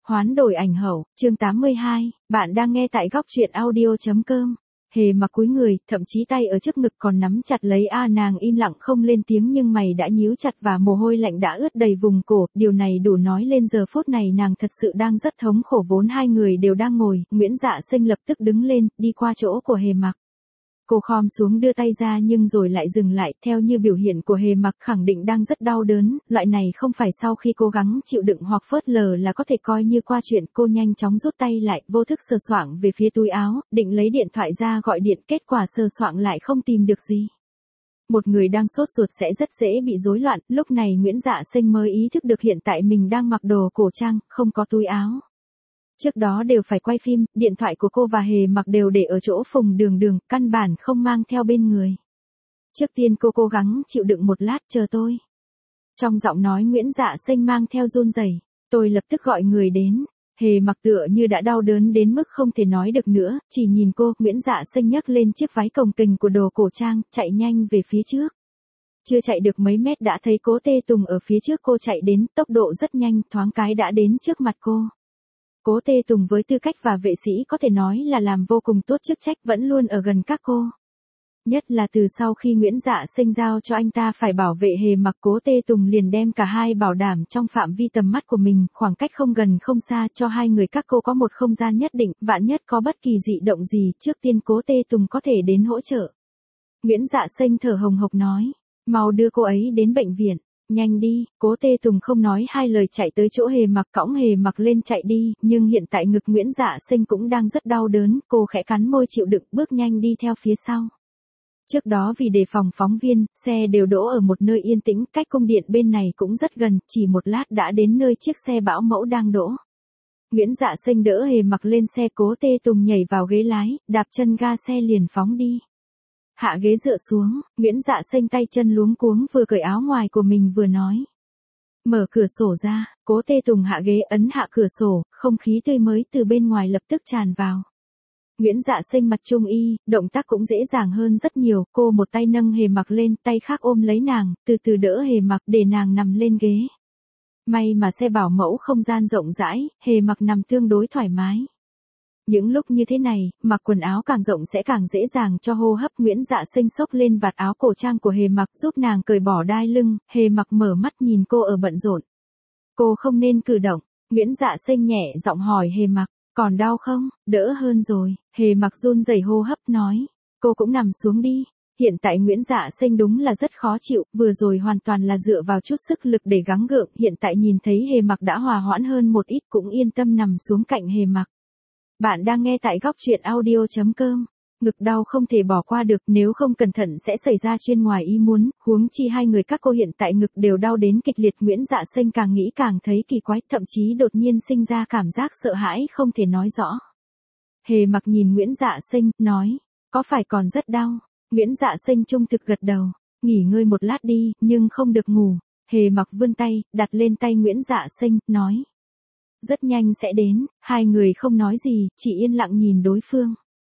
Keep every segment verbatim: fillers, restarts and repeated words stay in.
Hoán đổi ảnh hậu, chương tám mươi hai, bạn đang nghe tại góc truyện audio.com. Hề mặc cúi người, thậm chí tay ở trước ngực còn nắm chặt lấy a nàng im lặng không lên tiếng nhưng mày đã nhíu chặt và mồ hôi lạnh đã ướt đầy vùng cổ, điều này đủ nói lên giờ phút này nàng thật sự đang rất thống khổ vốn hai người đều đang ngồi, Nguyễn Dạ Sinh lập tức đứng lên, đi qua chỗ của Hề mặc. Cô khom xuống đưa tay ra nhưng rồi lại dừng lại, theo như biểu hiện của Hề mặc khẳng định đang rất đau đớn, loại này không phải sau khi cố gắng chịu đựng hoặc phớt lờ là có thể coi như qua chuyện. Cô nhanh chóng rút tay lại, vô thức sờ soạng về phía túi áo, định lấy điện thoại ra gọi điện, kết quả sờ soạng lại không tìm được gì. Một người đang sốt ruột sẽ rất dễ bị rối loạn, lúc này Nguyễn Dạ Sinh mới ý thức được hiện tại mình đang mặc đồ cổ trang, không có túi áo. Trước đó đều phải quay phim, điện thoại của cô và Hề mặc đều để ở chỗ Phùng Đường Đường, căn bản không mang theo bên người. Trước tiên cô cố gắng chịu đựng một lát, chờ tôi. Trong giọng nói Nguyễn Dạ Sinh mang theo run rẩy, tôi lập tức gọi người đến. Hề mặc tựa như đã đau đớn đến mức không thể nói được nữa, chỉ nhìn cô, Nguyễn Dạ Sinh nhấc lên chiếc váy cồng kềnh của đồ cổ trang, chạy nhanh về phía trước. Chưa chạy được mấy mét đã thấy Cố Tê Tùng ở phía trước cô chạy đến, tốc độ rất nhanh, thoáng cái đã đến trước mặt cô. Cố Tê Tùng với tư cách và vệ sĩ có thể nói là làm vô cùng tốt chức trách, vẫn luôn ở gần các cô. Nhất là từ sau khi Nguyễn Dạ Sinh giao cho anh ta phải bảo vệ Hề mặc, Cố Tê Tùng liền đem cả hai bảo đảm trong phạm vi tầm mắt của mình, khoảng cách không gần không xa, cho hai người các cô có một không gian nhất định, vạn nhất có bất kỳ dị động gì, trước tiên Cố Tê Tùng có thể đến hỗ trợ. Nguyễn Dạ Sinh thở hồng hộc nói, mau đưa cô ấy đến bệnh viện. Nhanh đi, Cố Tê Tùng không nói hai lời chạy tới chỗ Hề mặc, cõng Hề mặc lên chạy đi, nhưng hiện tại ngực Nguyễn Dạ Sinh cũng đang rất đau đớn, cô khẽ cắn môi chịu đựng, bước nhanh đi theo phía sau. Trước đó vì đề phòng phóng viên, xe đều đỗ ở một nơi yên tĩnh, cách cung điện bên này cũng rất gần, chỉ một lát đã đến nơi chiếc xe bảo mẫu đang đỗ. Nguyễn Dạ Sinh đỡ Hề mặc lên xe, Cố Tê Tùng nhảy vào ghế lái, đạp chân ga xe liền phóng đi. Hạ ghế dựa xuống, Nguyễn Dạ Sinh tay chân luống cuống vừa cởi áo ngoài của mình vừa nói. Mở cửa sổ ra, Cố Tê Tùng hạ ghế ấn hạ cửa sổ, không khí tươi mới từ bên ngoài lập tức tràn vào. Nguyễn Dạ Sinh mặt trung y, động tác cũng dễ dàng hơn rất nhiều, cô một tay nâng Hề mặc lên, tay khác ôm lấy nàng, từ từ đỡ Hề mặc để nàng nằm lên ghế. May mà xe bảo mẫu không gian rộng rãi, Hề mặc nằm tương đối thoải mái. Những lúc như thế này, mặc quần áo càng rộng sẽ càng dễ dàng cho hô hấp. Nguyễn Dạ Sinh xốc lên vạt áo cổ trang của Hề mặc giúp nàng cởi bỏ đai lưng, Hề mặc mở mắt nhìn cô ở bận rộn. Cô không nên cử động, Nguyễn Dạ Sinh nhẹ giọng hỏi Hề mặc, còn đau không, đỡ hơn rồi, Hề mặc run rẩy hô hấp nói, cô cũng nằm xuống đi. Hiện tại Nguyễn Dạ Sinh đúng là rất khó chịu, vừa rồi hoàn toàn là dựa vào chút sức lực để gắng gượng, hiện tại nhìn thấy Hề mặc đã hòa hoãn hơn một ít cũng yên tâm nằm xuống cạnh Hề mặc. Bạn đang nghe tại góc truyện audio.com. Ngực đau không thể bỏ qua được, nếu không cẩn thận sẽ xảy ra chuyện ngoài ý muốn, huống chi hai người các cô hiện tại ngực đều đau đến kịch liệt. Nguyễn Dạ Sinh càng nghĩ càng thấy kỳ quái, thậm chí đột nhiên sinh ra cảm giác sợ hãi không thể nói rõ. Hề mặc nhìn Nguyễn Dạ Sinh, nói, có phải còn rất đau? Nguyễn Dạ Sinh trung thực gật đầu, nghỉ ngơi một lát đi, nhưng không được ngủ. Hề mặc vươn tay, đặt lên tay Nguyễn Dạ Sinh, nói. Rất nhanh sẽ đến, hai người không nói gì, chỉ yên lặng nhìn đối phương.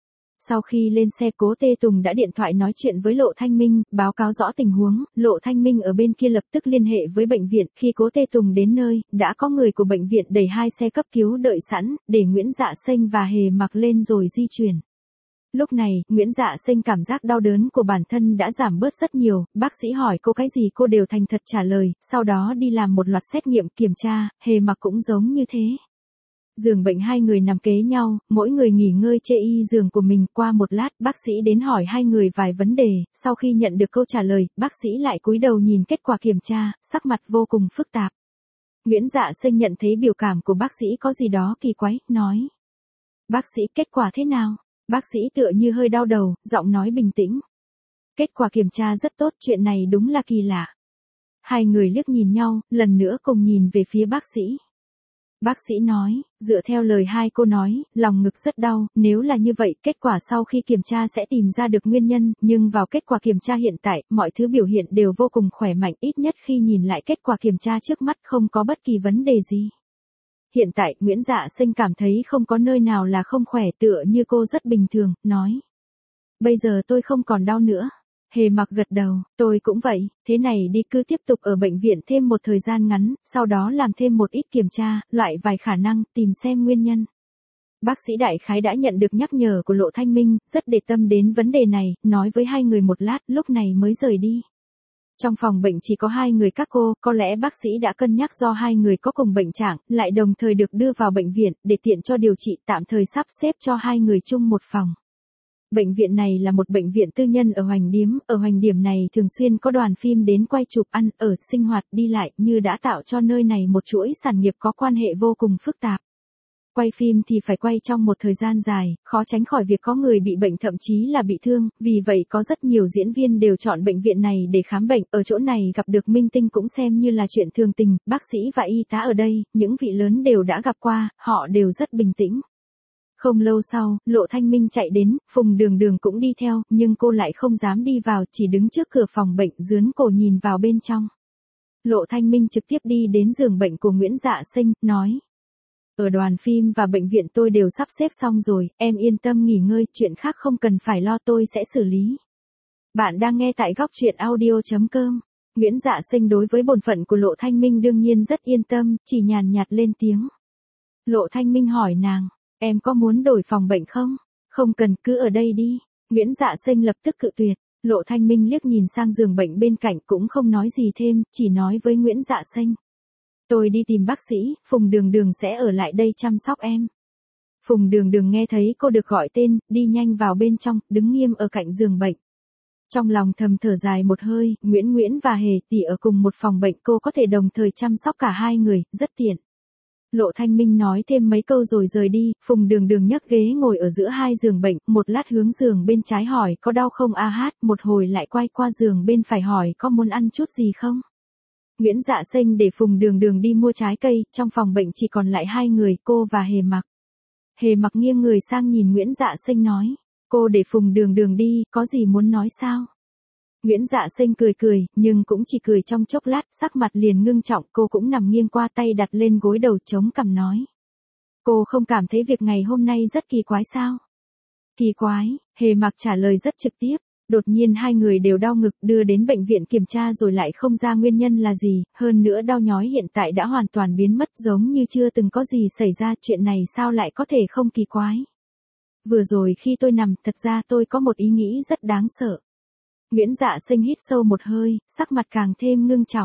Sau khi lên xe, Cố Tê Tùng đã điện thoại nói chuyện với Lộ Thanh Minh, báo cáo rõ tình huống, Lộ Thanh Minh ở bên kia lập tức liên hệ với bệnh viện, khi Cố Tê Tùng đến nơi, đã có người của bệnh viện đẩy hai xe cấp cứu đợi sẵn, để Nguyễn Dạ Sinh và Hề mặc lên rồi di chuyển. Lúc này, Nguyễn Dạ Sinh cảm giác đau đớn của bản thân đã giảm bớt rất nhiều, bác sĩ hỏi cô cái gì cô đều thành thật trả lời, sau đó đi làm một loạt xét nghiệm kiểm tra, Hề mặc cũng giống như thế. Giường bệnh hai người nằm kế nhau, mỗi người nghỉ ngơi chê y giường của mình, qua một lát, bác sĩ đến hỏi hai người vài vấn đề, sau khi nhận được câu trả lời, bác sĩ lại cúi đầu nhìn kết quả kiểm tra, sắc mặt vô cùng phức tạp. Nguyễn Dạ Sinh nhận thấy biểu cảm của bác sĩ có gì đó kỳ quái, nói. Bác sĩ, kết quả thế nào? Bác sĩ tựa như hơi đau đầu, giọng nói bình tĩnh. Kết quả kiểm tra rất tốt, chuyện này đúng là kỳ lạ. Hai người liếc nhìn nhau, lần nữa cùng nhìn về phía bác sĩ. Bác sĩ nói, dựa theo lời hai cô nói, lòng ngực rất đau, nếu là như vậy, kết quả sau khi kiểm tra sẽ tìm ra được nguyên nhân, nhưng vào kết quả kiểm tra hiện tại, mọi thứ biểu hiện đều vô cùng khỏe mạnh, ít nhất khi nhìn lại kết quả kiểm tra trước mắt không có bất kỳ vấn đề gì. Hiện tại, Nguyễn Dạ Sinh cảm thấy không có nơi nào là không khỏe, tựa như cô rất bình thường, nói. Bây giờ tôi không còn đau nữa. Hề Mặc gật đầu, tôi cũng vậy, thế này đi cứ tiếp tục ở bệnh viện thêm một thời gian ngắn, sau đó làm thêm một ít kiểm tra, loại vài khả năng, tìm xem nguyên nhân. Bác sĩ đại khái đã nhận được nhắc nhở của Lộ Thanh Minh, rất để tâm đến vấn đề này, nói với hai người một lát, lúc này mới rời đi. Trong phòng bệnh chỉ có hai người các cô, có lẽ bác sĩ đã cân nhắc do hai người có cùng bệnh trạng, lại đồng thời được đưa vào bệnh viện, để tiện cho điều trị tạm thời sắp xếp cho hai người chung một phòng. Bệnh viện này là một bệnh viện tư nhân ở Hoành Điếm, ở Hoành Điểm này thường xuyên có đoàn phim đến quay chụp ăn, ở, sinh hoạt, đi lại, như đã tạo cho nơi này một chuỗi sản nghiệp có quan hệ vô cùng phức tạp. Quay phim thì phải quay trong một thời gian dài, khó tránh khỏi việc có người bị bệnh thậm chí là bị thương, vì vậy có rất nhiều diễn viên đều chọn bệnh viện này để khám bệnh, ở chỗ này gặp được minh tinh cũng xem như là chuyện thường tình, bác sĩ và y tá ở đây, những vị lớn đều đã gặp qua, họ đều rất bình tĩnh. Không lâu sau, Lộ Thanh Minh chạy đến, Phùng Đường Đường cũng đi theo, nhưng cô lại không dám đi vào, chỉ đứng trước cửa phòng bệnh dướn cổ nhìn vào bên trong. Lộ Thanh Minh trực tiếp đi đến giường bệnh của Nguyễn Dạ Sinh, nói. Ở đoàn phim và bệnh viện tôi đều sắp xếp xong rồi, em yên tâm nghỉ ngơi, chuyện khác không cần phải lo tôi sẽ xử lý. Bạn đang nghe tại góc truyện audio chấm com. Nguyễn Dạ Sinh đối với bổn phận của Lộ Thanh Minh đương nhiên rất yên tâm, chỉ nhàn nhạt lên tiếng. Lộ Thanh Minh hỏi nàng, em có muốn đổi phòng bệnh không? Không cần, cứ ở đây đi. Nguyễn Dạ Sinh lập tức cự tuyệt. Lộ Thanh Minh liếc nhìn sang giường bệnh bên cạnh cũng không nói gì thêm, chỉ nói với Nguyễn Dạ Sinh. Tôi đi tìm bác sĩ, Phùng Đường Đường sẽ ở lại đây chăm sóc em. Phùng Đường Đường nghe thấy cô được gọi tên, đi nhanh vào bên trong, đứng nghiêm ở cạnh giường bệnh. Trong lòng thầm thở dài một hơi, Nguyễn Nguyễn và Hề tỷ ở cùng một phòng bệnh, cô có thể đồng thời chăm sóc cả hai người, rất tiện. Lộ Thanh Minh nói thêm mấy câu rồi rời đi, Phùng Đường Đường nhấc ghế ngồi ở giữa hai giường bệnh, một lát hướng giường bên trái hỏi có đau không a hát, một hồi lại quay qua giường bên phải hỏi có muốn ăn chút gì không. Nguyễn Dạ Sinh để Phùng Đường Đường đi mua trái cây, trong phòng bệnh chỉ còn lại hai người, cô và Hề Mặc. Hề Mặc nghiêng người sang nhìn Nguyễn Dạ Sinh nói, cô để Phùng Đường Đường đi, có gì muốn nói sao? Nguyễn Dạ Sinh cười cười, nhưng cũng chỉ cười trong chốc lát, sắc mặt liền ngưng trọng, cô cũng nằm nghiêng qua tay đặt lên gối đầu chống cằm nói. Cô không cảm thấy việc ngày hôm nay rất kỳ quái sao? Kỳ quái, Hề Mặc trả lời rất trực tiếp. Đột nhiên hai người đều đau ngực, đưa đến bệnh viện kiểm tra rồi lại không ra nguyên nhân là gì, hơn nữa đau nhói hiện tại đã hoàn toàn biến mất giống như chưa từng có gì xảy ra, chuyện này sao lại có thể không kỳ quái. Vừa rồi khi tôi nằm, thật ra tôi có một ý nghĩ rất đáng sợ. Nguyễn Dạ Sinh hít sâu một hơi, sắc mặt càng thêm ngưng trọng.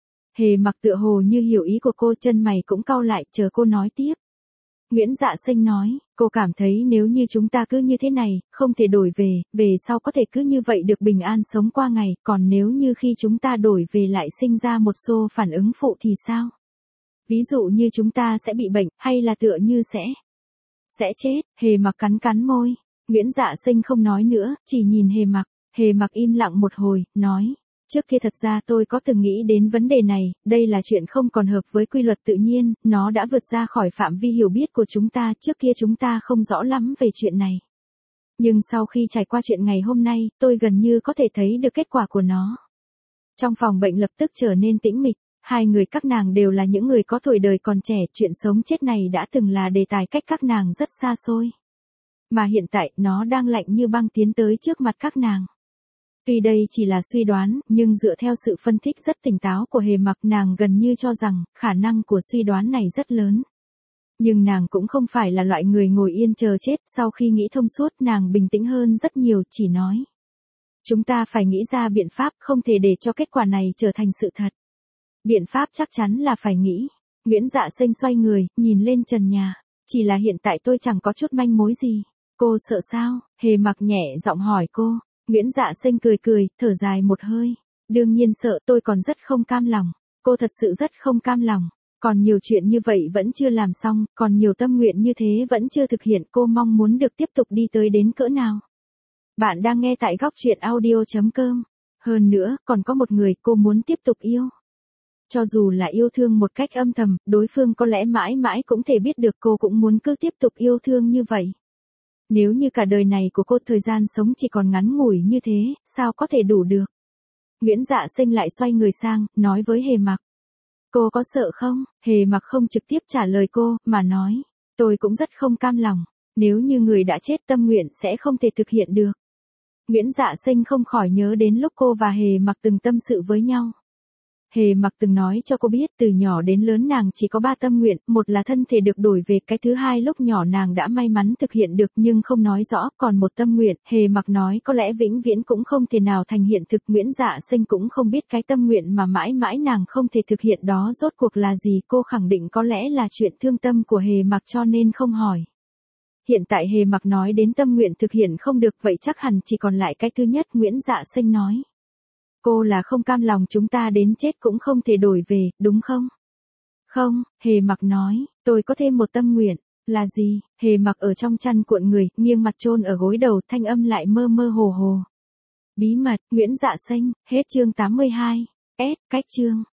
Hề Mặc tựa hồ như hiểu ý của cô, chân mày cũng cau lại, chờ cô nói tiếp. Nguyễn Dạ Sinh nói, cô cảm thấy nếu như chúng ta cứ như thế này, không thể đổi về, về sau có thể cứ như vậy được bình an sống qua ngày, còn nếu như khi chúng ta đổi về lại sinh ra một số phản ứng phụ thì sao? Ví dụ như chúng ta sẽ bị bệnh, hay là tựa như sẽ, sẽ chết, Hề Mặc cắn cắn môi. Nguyễn Dạ Sinh không nói nữa, chỉ nhìn Hề Mặc, Hề Mặc im lặng một hồi, nói. Trước kia thật ra tôi có từng nghĩ đến vấn đề này, đây là chuyện không còn hợp với quy luật tự nhiên, nó đã vượt ra khỏi phạm vi hiểu biết của chúng ta, trước kia chúng ta không rõ lắm về chuyện này. Nhưng sau khi trải qua chuyện ngày hôm nay, tôi gần như có thể thấy được kết quả của nó. Trong phòng bệnh lập tức trở nên tĩnh mịch, hai người các nàng đều là những người có tuổi đời còn trẻ, chuyện sống chết này đã từng là đề tài cách các nàng rất xa xôi. Mà hiện tại, nó đang lạnh như băng tiến tới trước mặt các nàng. Tuy đây chỉ là suy đoán, nhưng dựa theo sự phân tích rất tỉnh táo của Hề Mặc, nàng gần như cho rằng, khả năng của suy đoán này rất lớn. Nhưng nàng cũng không phải là loại người ngồi yên chờ chết, sau khi nghĩ thông suốt nàng bình tĩnh hơn rất nhiều, chỉ nói. Chúng ta phải nghĩ ra biện pháp, không thể để cho kết quả này trở thành sự thật. Biện pháp chắc chắn là phải nghĩ. Nguyễn Dạ Sinh xoay người, nhìn lên trần nhà. Chỉ là hiện tại tôi chẳng có chút manh mối gì. Cô sợ sao? Hề Mặc nhẹ giọng hỏi cô. Nguyễn Dạ Sinh cười cười, thở dài một hơi. Đương nhiên sợ, tôi còn rất không cam lòng. Cô thật sự rất không cam lòng. Còn nhiều chuyện như vậy vẫn chưa làm xong, còn nhiều tâm nguyện như thế vẫn chưa thực hiện, cô mong muốn được tiếp tục đi tới đến cỡ nào. Bạn đang nghe tại góc truyện audio chấm com. Hơn nữa, còn có một người cô muốn tiếp tục yêu. Cho dù là yêu thương một cách âm thầm, đối phương có lẽ mãi mãi cũng thể biết được, cô cũng muốn cứ tiếp tục yêu thương như vậy. Nếu như cả đời này của cô thời gian sống chỉ còn ngắn ngủi như thế, sao có thể đủ được? Nguyễn Dạ Sinh lại xoay người sang, nói với Hề Mặc. Cô có sợ không? Hề Mặc không trực tiếp trả lời cô, mà nói. Tôi cũng rất không cam lòng. Nếu như người đã chết, tâm nguyện sẽ không thể thực hiện được. Nguyễn Dạ Sinh không khỏi nhớ đến lúc cô và Hề Mặc từng tâm sự với nhau. Hề Mặc từng nói cho cô biết từ nhỏ đến lớn nàng chỉ có ba tâm nguyện, một là thân thể được đổi về, cái thứ hai lúc nhỏ nàng đã may mắn thực hiện được nhưng không nói rõ, còn một tâm nguyện, Hề Mặc nói có lẽ vĩnh viễn cũng không thể nào thành hiện thực. Nguyễn Dạ Sinh cũng không biết cái tâm nguyện mà mãi mãi nàng không thể thực hiện đó rốt cuộc là gì, cô khẳng định có lẽ là chuyện thương tâm của Hề Mặc cho nên không hỏi. Hiện tại Hề Mặc nói đến tâm nguyện thực hiện không được vậy chắc hẳn chỉ còn lại cái thứ nhất. Nguyễn Dạ Sinh nói. Cô là không cam lòng chúng ta đến chết cũng không thể đổi về, đúng không? Không, Hề Mặc nói, tôi có thêm một tâm nguyện. Là gì? Hề Mặc ở trong chăn cuộn người, nghiêng mặt chôn ở gối đầu, thanh âm lại mơ mơ hồ hồ. Bí mật, Nguyễn Dạ Sinh, hết chương tám mươi hai. S, cách chương.